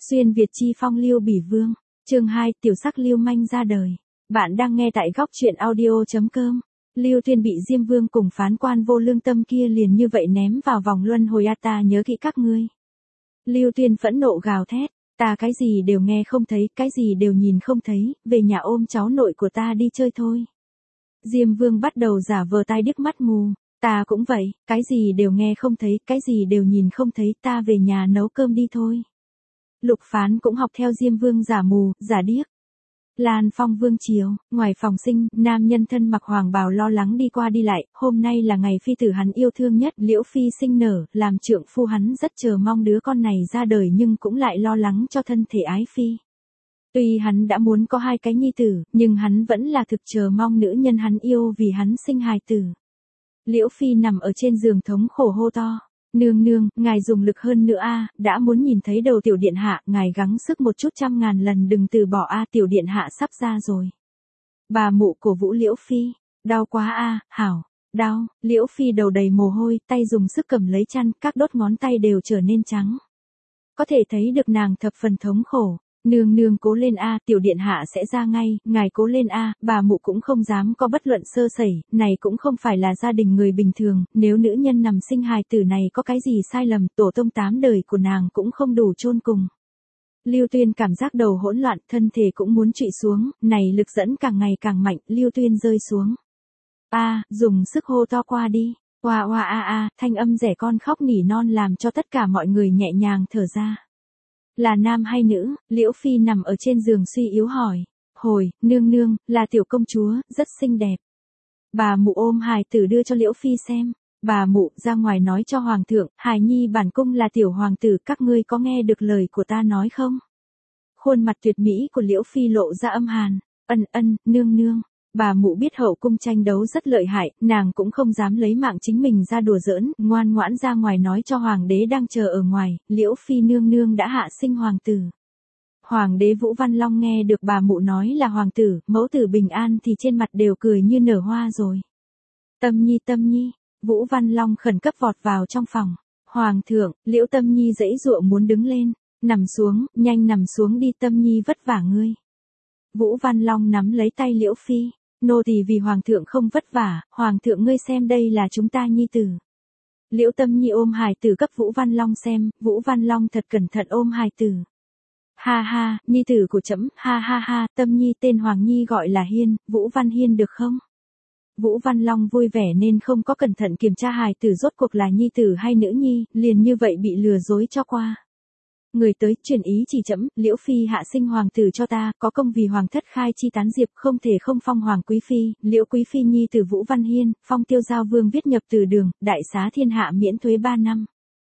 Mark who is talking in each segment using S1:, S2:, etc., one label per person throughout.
S1: Xuyên Việt chi phong Liêu Bỉ Vương, chương 2, tiểu sắc lưu manh ra đời. Bạn đang nghe tại góc truyện audio.com. Lưu Tuyên bị Diêm Vương cùng phán quan vô lương tâm kia liền như vậy ném vào vòng luân hồi ta nhớ kỹ các ngươi. Lưu Tuyên phẫn nộ gào thét, ta cái gì đều nghe không thấy, cái gì đều nhìn không thấy, về nhà ôm cháu nội của ta đi chơi thôi. Diêm Vương bắt đầu giả vờ tai điếc mắt mù, ta cũng vậy, cái gì đều nghe không thấy, cái gì đều nhìn không thấy, ta về nhà nấu cơm đi thôi. Lục Phán cũng học theo Diêm Vương giả mù, giả điếc. Lan Phong vương triều, ngoài phòng sinh, nam nhân thân mặc hoàng bào lo lắng đi qua đi lại, hôm nay là ngày phi tử hắn yêu thương nhất, Liễu Phi sinh nở, làm trượng phu hắn rất chờ mong đứa con này ra đời nhưng cũng lại lo lắng cho thân thể ái phi. Tuy hắn đã muốn có 2 cái nhi tử, nhưng hắn vẫn là thực chờ mong nữ nhân hắn yêu vì hắn sinh hài tử. Liễu Phi nằm ở trên giường thống khổ hô to. Nương nương, ngài dùng lực hơn nữa a, đã muốn nhìn thấy đầu tiểu điện hạ, ngài gắng sức một chút 100.000 lần đừng từ bỏ a, tiểu điện hạ sắp ra rồi. Bà mụ cổ vũ Liễu Phi, đau quá a, hảo, đau, Liễu Phi đầu đầy mồ hôi, tay dùng sức cầm lấy chăn, các đốt ngón tay đều trở nên trắng. Có thể thấy được nàng thập phần thống khổ. Nương nương cố lên a, tiểu điện hạ sẽ ra ngay, ngài cố lên a, bà mụ cũng không dám có bất luận sơ sẩy, này cũng không phải là gia đình người bình thường, nếu nữ nhân nằm sinh hài tử này có cái gì sai lầm, tổ tông 8 đời của nàng cũng không đủ chôn cùng. Lưu Tuyên cảm giác đầu hỗn loạn, thân thể cũng muốn trụy xuống, này lực dẫn càng ngày càng mạnh, Lưu Tuyên rơi xuống. Dùng sức hô to qua đi, oa oa a, thanh âm rẻ con khóc nỉ non làm cho tất cả mọi người nhẹ nhàng thở ra. Là nam hay nữ? Liễu Phi nằm ở trên giường suy yếu hỏi. Hồi, nương nương, là tiểu công chúa, rất xinh đẹp. Bà mụ ôm hài tử đưa cho Liễu Phi xem. Bà mụ ra ngoài nói cho hoàng thượng, hài nhi bản cung là tiểu hoàng tử, các ngươi có nghe được lời của ta nói không? Khuôn mặt tuyệt mỹ của Liễu Phi lộ ra âm hàn. Nương nương. Bà mụ biết hậu cung tranh đấu rất lợi hại, nàng cũng không dám lấy mạng chính mình ra đùa giỡn, ngoan ngoãn ra ngoài nói cho hoàng đế đang chờ ở ngoài, Liễu Phi nương nương đã hạ sinh hoàng tử. Hoàng đế Vũ Văn Long nghe được bà mụ nói là hoàng tử, mẫu tử bình an thì trên mặt đều cười như nở hoa rồi. Tâm nhi, Vũ Văn Long khẩn cấp vọt vào trong phòng. Hoàng thượng, Liễu Tâm Nhi giãy giụa muốn đứng lên, nằm xuống, nhanh nằm xuống đi Tâm Nhi vất vả ngươi. Vũ Văn Long nắm lấy tay Liễu Phi. Nô tỳ vì hoàng thượng không vất vả, hoàng thượng ngươi xem đây là chúng ta nhi tử. Liễu Tâm Nhi ôm hài tử cấp Vũ Văn Long xem, Vũ Văn Long thật cẩn thận ôm hài tử. Ha ha, nhi tử của trẫm, ha ha ha, Tâm Nhi tên Hoàng Nhi gọi là Hiên, Vũ Văn Hiên được không? Vũ Văn Long vui vẻ nên không có cẩn thận kiểm tra hài tử rốt cuộc là nhi tử hay nữ nhi, liền như vậy bị lừa dối cho qua. Người tới, truyền ý chỉ trẫm, Liễu Phi hạ sinh hoàng tử cho ta, có công vì hoàng thất khai chi tán diệp, không thể không phong hoàng quý phi, Liễu quý phi nhi tử Vũ Văn Hiên, phong Tiêu Giao Vương viết nhập từ đường, đại xá thiên hạ miễn thuế 3 năm.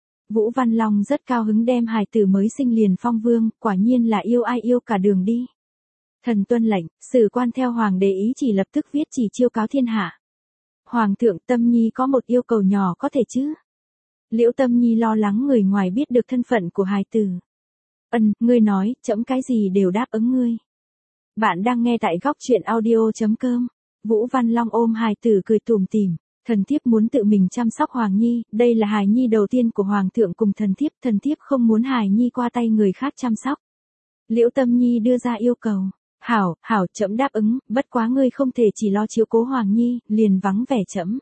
S1: Vũ Văn Long rất cao hứng đem hài tử mới sinh liền phong vương, quả nhiên là yêu ai yêu cả đường đi. Thần tuân lệnh, sử quan theo hoàng đế ý chỉ lập tức viết chỉ chiêu cáo thiên hạ. Hoàng thượng, Tâm Nhi có một yêu cầu nhỏ có thể chứ? Liễu Tâm Nhi lo lắng người ngoài biết được thân phận của hài tử. Ngươi nói, trẫm cái gì đều đáp ứng ngươi. Bạn đang nghe tại góc truyện audio.com. Vũ Văn Long ôm hài tử cười tủm tỉm. Thần thiếp muốn tự mình chăm sóc Hoàng Nhi, đây là hài nhi đầu tiên của Hoàng thượng cùng thần thiếp không muốn hài nhi qua tay người khác chăm sóc. Liễu Tâm Nhi đưa ra yêu cầu. Hảo, trẫm đáp ứng, bất quá ngươi không thể chỉ lo chiếu cố Hoàng Nhi, liền vắng vẻ trẫm.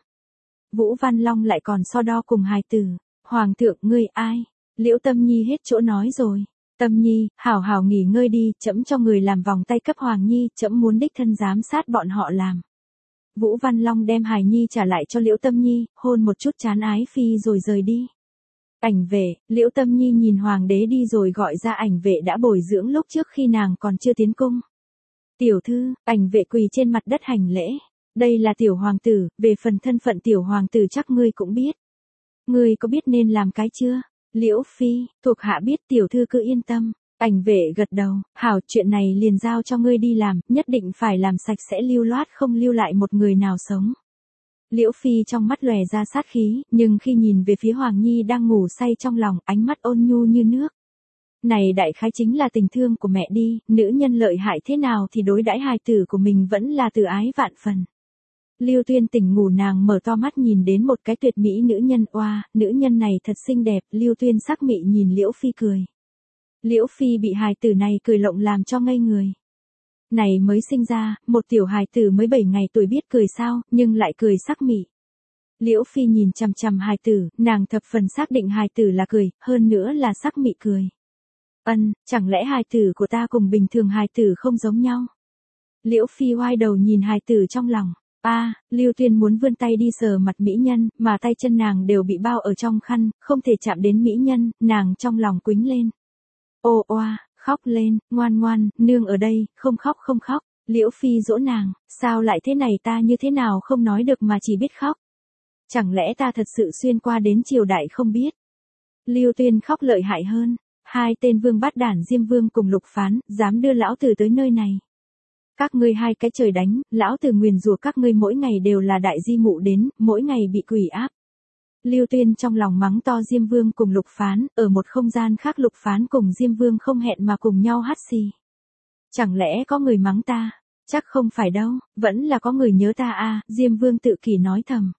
S1: Vũ Văn Long lại còn so đo cùng hài tử. Hoàng thượng, ngươi ai? Liễu Tâm Nhi hết chỗ nói rồi. Tâm Nhi, hảo nghỉ ngơi đi, trẫm cho người làm vòng tay cấp Hoàng Nhi, trẫm muốn đích thân giám sát bọn họ làm. Vũ Văn Long đem hài nhi trả lại cho Liễu Tâm Nhi, hôn một chút trán ái phi rồi rời đi. Ảnh vệ, Liễu Tâm Nhi nhìn hoàng đế đi rồi gọi ra ảnh vệ đã bồi dưỡng lúc trước khi nàng còn chưa tiến cung. Tiểu thư, ảnh vệ quỳ trên mặt đất hành lễ. Đây là tiểu hoàng tử, về phần thân phận tiểu hoàng tử chắc ngươi cũng biết. Ngươi có biết nên làm cái chưa? Liễu Phi, thuộc hạ biết tiểu thư cứ yên tâm. Ảnh vệ gật đầu, hảo, chuyện này liền giao cho ngươi đi làm, nhất định phải làm sạch sẽ lưu loát không lưu lại một người nào sống. Liễu Phi trong mắt lòe ra sát khí, nhưng khi nhìn về phía Hoàng Nhi đang ngủ say trong lòng, ánh mắt ôn nhu như nước. Này đại khái chính là tình thương của mẹ đi, nữ nhân lợi hại thế nào thì đối đãi hài tử của mình vẫn là từ ái vạn phần. Lưu Tuyên tỉnh ngủ nàng mở to mắt nhìn đến một cái tuyệt mỹ nữ nhân, oa, nữ nhân này thật xinh đẹp, Lưu Tuyên sắc mị nhìn Liễu Phi cười. Liễu Phi bị hài tử này cười lộng làm cho ngây người. Này mới sinh ra, một tiểu hài tử mới 7 ngày tuổi biết cười sao, nhưng lại cười sắc mị. Liễu Phi nhìn chằm chằm hài tử, nàng thập phần xác định hài tử là cười, hơn nữa là sắc mị cười. Chẳng lẽ hài tử của ta cùng bình thường hài tử không giống nhau? Liễu Phi oai đầu nhìn hài tử trong lòng. Lưu Tuyên muốn vươn tay đi sờ mặt mỹ nhân, mà tay chân nàng đều bị bao ở trong khăn, không thể chạm đến mỹ nhân, nàng trong lòng quĩnh lên. Ô oa, khóc lên, ngoan ngoan, nương ở đây, không khóc không khóc. Liễu Phi dỗ nàng, sao lại thế này, ta như thế nào không nói được mà chỉ biết khóc. Chẳng lẽ ta thật sự xuyên qua đến triều đại không biết. Lưu Tuyên khóc lợi hại hơn. Hai tên vương bát đản Diêm Vương cùng Lục Phán, dám đưa lão tử tới nơi này. Các ngươi hai cái trời đánh, lão tử nguyền rủa các ngươi mỗi ngày đều là đại di mụ đến, mỗi ngày bị quỷ áp. Lưu Tuyên trong lòng mắng to Diêm Vương cùng Lục Phán, ở một không gian khác Lục Phán cùng Diêm Vương không hẹn mà cùng nhau hắt xì. Chẳng lẽ có người mắng ta? Chắc không phải đâu, vẫn là có người nhớ ta Diêm Vương tự kỷ nói thầm.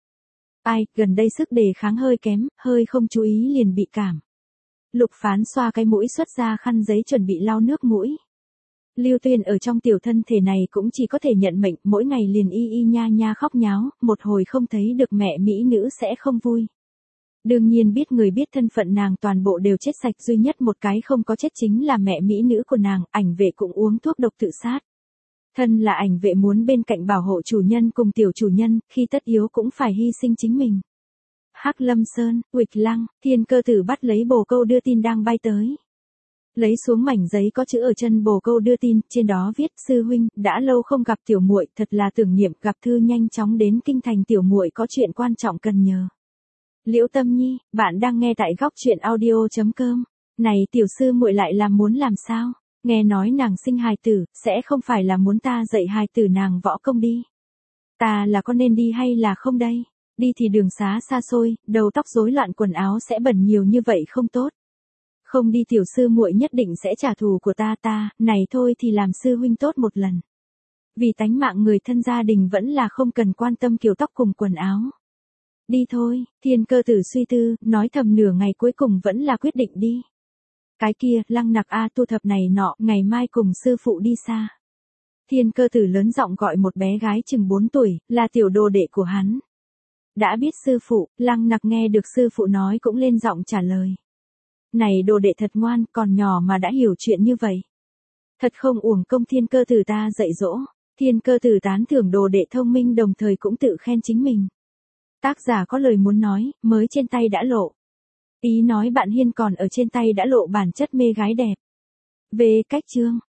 S1: Gần đây sức đề kháng hơi kém, hơi không chú ý liền bị cảm. Lục Phán xoa cái mũi xuất ra khăn giấy chuẩn bị lau nước mũi. Lưu Tuyên ở trong tiểu thân thể này cũng chỉ có thể nhận mệnh, mỗi ngày liền y nha nha khóc nháo, một hồi không thấy được mẹ mỹ nữ sẽ không vui. Đương nhiên biết người biết thân phận nàng toàn bộ đều chết sạch, duy nhất một cái không có chết chính là mẹ mỹ nữ của nàng, Ảnh Vệ cũng uống thuốc độc tự sát. Thân là Ảnh Vệ muốn bên cạnh bảo hộ chủ nhân cùng tiểu chủ nhân, khi tất yếu cũng phải hy sinh chính mình. Hắc Lâm Sơn, Uịch Lăng, Thiên Cơ Tử bắt lấy bồ câu đưa tin đang bay tới. Lấy xuống mảnh giấy có chữ ở chân bồ câu đưa tin, trên đó viết: sư huynh, đã lâu không gặp tiểu muội, thật là tưởng niệm, gặp thư nhanh chóng đến kinh thành, tiểu muội có chuyện quan trọng cần nhờ. Liễu Tâm Nhi, bạn đang nghe tại góc truyện audio.com. Này tiểu sư muội lại muốn làm sao? Nghe nói nàng sinh hài tử, sẽ không phải là muốn ta dạy hài tử nàng võ công đi. Ta là có nên đi hay là không đây? Đi thì đường xá xa xôi, đầu tóc rối loạn, quần áo sẽ bẩn nhiều như vậy không tốt. Không đi tiểu sư muội nhất định sẽ trả thù của ta, này thôi thì làm sư huynh tốt một lần. Vì tánh mạng người thân gia đình vẫn là không cần quan tâm kiểu tóc cùng quần áo. Đi thôi, Thiên Cơ Tử suy tư, nói thầm nửa ngày cuối cùng vẫn là quyết định đi. Cái kia, Lăng Nặc tu thập này nọ, ngày mai cùng sư phụ đi xa. Thiên Cơ Tử lớn giọng gọi một bé gái chừng 4 tuổi, là tiểu đồ đệ của hắn. Đã biết sư phụ, Lăng Nặc nghe được sư phụ nói cũng lên giọng trả lời. Này đồ đệ thật ngoan, còn nhỏ mà đã hiểu chuyện như vậy. Thật không uổng công Thiên Cơ Tử ta dạy dỗ. Thiên Cơ Tử tán thưởng đồ đệ thông minh, đồng thời cũng tự khen chính mình. Tác giả có lời muốn nói, mới trên tay đã lộ. Ý nói bạn Hiên còn ở trên tay đã lộ bản chất mê gái đẹp. Về cách chương.